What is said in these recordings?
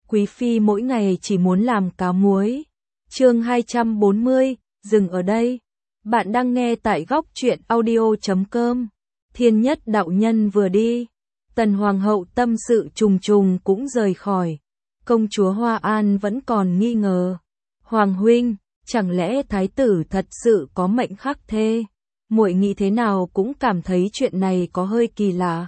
Quý phi mỗi ngày chỉ muốn làm cá muối. Chương 240, dừng ở đây. Bạn đang nghe tại góc truyện audio.com. Thiên Nhất đạo nhân vừa đi, Tần Hoàng hậu tâm sự trùng trùng cũng rời khỏi. Công chúa Hoa An vẫn còn nghi ngờ. Hoàng huynh, chẳng lẽ thái tử thật sự có mệnh khắc thê? Muội nghĩ thế nào cũng cảm thấy chuyện này có hơi kỳ lạ.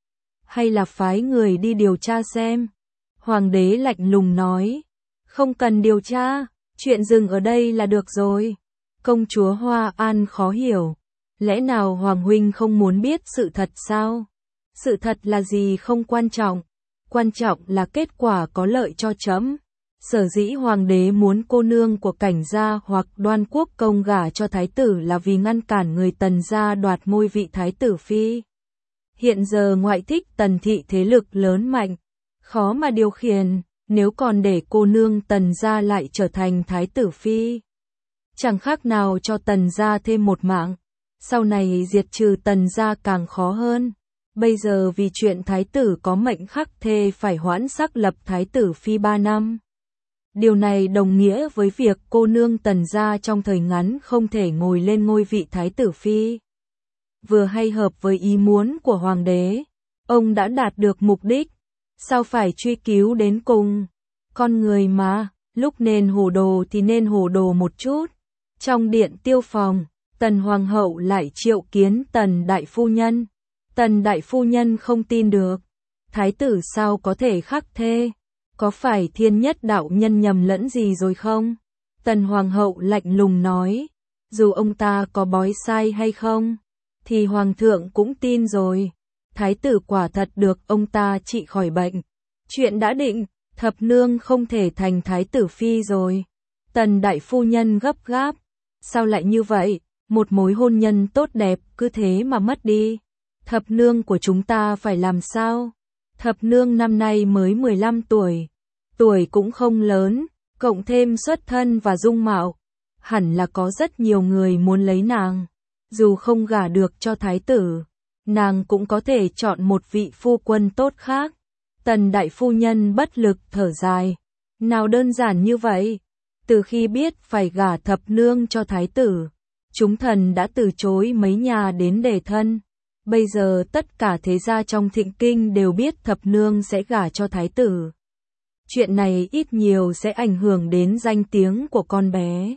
Hay là phái người đi điều tra xem? Hoàng đế lạnh lùng nói. Không cần điều tra, chuyện dừng ở đây là được rồi. Công chúa Hoa An khó hiểu. Lẽ nào Hoàng huynh không muốn biết sự thật sao? Sự thật là gì không quan trọng. Quan trọng là kết quả có lợi cho trẫm. Sở dĩ Hoàng đế muốn cô nương của Cảnh gia hoặc Đoan Quốc công gả cho thái tử là vì ngăn cản người Tần gia đoạt ngôi vị thái tử phi. Hiện giờ ngoại thích Tần thị thế lực lớn mạnh, khó mà điều khiển, nếu còn để cô nương Tần gia lại trở thành thái tử phi. Chẳng khác nào cho Tần gia thêm một mạng, sau này diệt trừ Tần gia càng khó hơn. Bây giờ vì chuyện thái tử có mệnh khắc thê phải hoãn sắc lập thái tử phi 3 năm. Điều này đồng nghĩa với việc cô nương Tần gia trong thời ngắn không thể ngồi lên ngôi vị thái tử phi. Vừa hay hợp với ý muốn của Hoàng đế, ông đã đạt được mục đích, sao phải truy cứu đến cùng? Con người mà, lúc nên hồ đồ thì nên hồ đồ một chút. Trong điện Tiêu phòng, Tần Hoàng hậu lại triệu kiến Tần đại phu nhân. Tần đại phu nhân không tin được, thái tử sao có thể khắc thê? Có phải Thiên Nhất đạo nhân nhầm lẫn gì rồi không? Tần Hoàng hậu lạnh lùng nói, dù ông ta có bói sai hay không, thì Hoàng thượng cũng tin rồi. Thái tử quả thật được ông ta trị khỏi bệnh. Chuyện đã định, thập nương không thể thành thái tử phi rồi. Tần đại phu nhân gấp gáp. Sao lại như vậy? Một mối hôn nhân tốt đẹp cứ thế mà mất đi. Thập nương của chúng ta phải làm sao? Thập nương năm nay mới 15 tuổi. Tuổi cũng không lớn, cộng thêm xuất thân và dung mạo. Hẳn là có rất nhiều người muốn lấy nàng. Dù không gả được cho thái tử, nàng cũng có thể chọn một vị phu quân tốt khác. Tần đại phu nhân bất lực thở dài. Nào đơn giản như vậy. Từ khi biết phải gả thập nương cho thái tử, chúng thần đã từ chối mấy nhà đến đề thân. Bây giờ tất cả thế gia trong Thịnh Kinh đều biết thập nương sẽ gả cho thái tử. Chuyện này ít nhiều sẽ ảnh hưởng đến danh tiếng của con bé.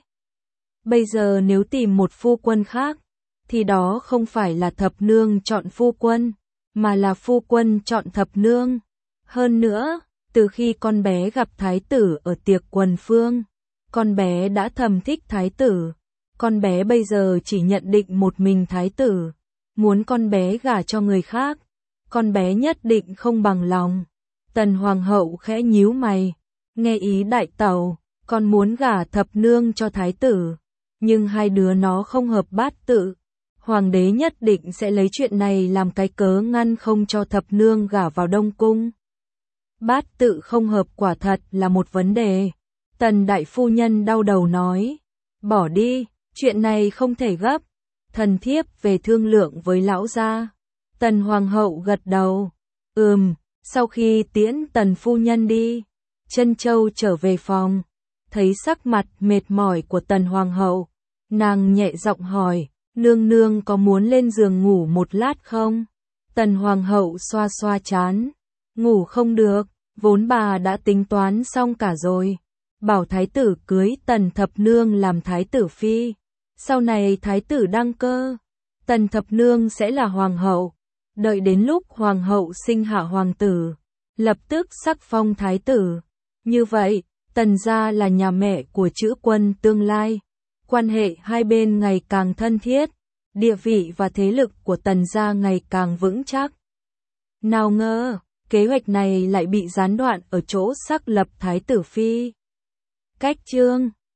Bây giờ nếu tìm một phu quân khác, thì đó không phải là thập nương chọn phu quân, mà là phu quân chọn thập nương. Hơn nữa, từ khi con bé gặp thái tử ở tiệc quần phương, con bé đã thầm thích thái tử. Con bé bây giờ chỉ nhận định một mình thái tử, muốn con bé gả cho người khác, con bé nhất định không bằng lòng. Tần Hoàng hậu khẽ nhíu mày, nghe ý đại tẩu, con muốn gả thập nương cho thái tử, nhưng hai đứa nó không hợp bát tự. Hoàng đế nhất định sẽ lấy chuyện này làm cái cớ ngăn không cho thập nương gả vào Đông Cung. Bát tự không hợp quả thật là một vấn đề. Tần đại phu nhân đau đầu nói, bỏ đi, chuyện này không thể gấp. Thần thiếp về thương lượng với lão gia. Tần Hoàng hậu gật đầu. Sau khi tiễn Tần phu nhân đi, Trân Châu trở về phòng, thấy sắc mặt mệt mỏi của Tần Hoàng hậu, nàng nhẹ giọng hỏi, nương nương có muốn lên giường ngủ một lát không? Tần Hoàng hậu xoa xoa trán, ngủ không được, vốn bà đã tính toán xong cả rồi, bảo thái tử cưới Tần thập nương làm thái tử phi, sau này thái tử đăng cơ, Tần thập nương sẽ là hoàng hậu, đợi đến lúc hoàng hậu sinh hạ hoàng tử, lập tức sắc phong thái tử. Như vậy, Tần gia là nhà mẹ của chữ quân tương lai, quan hệ hai bên ngày càng thân thiết, địa vị và thế lực của Tần gia ngày càng vững chắc. Nào ngờ, kế hoạch này lại bị gián đoạn ở chỗ sắc lập thái tử phi. Cách chương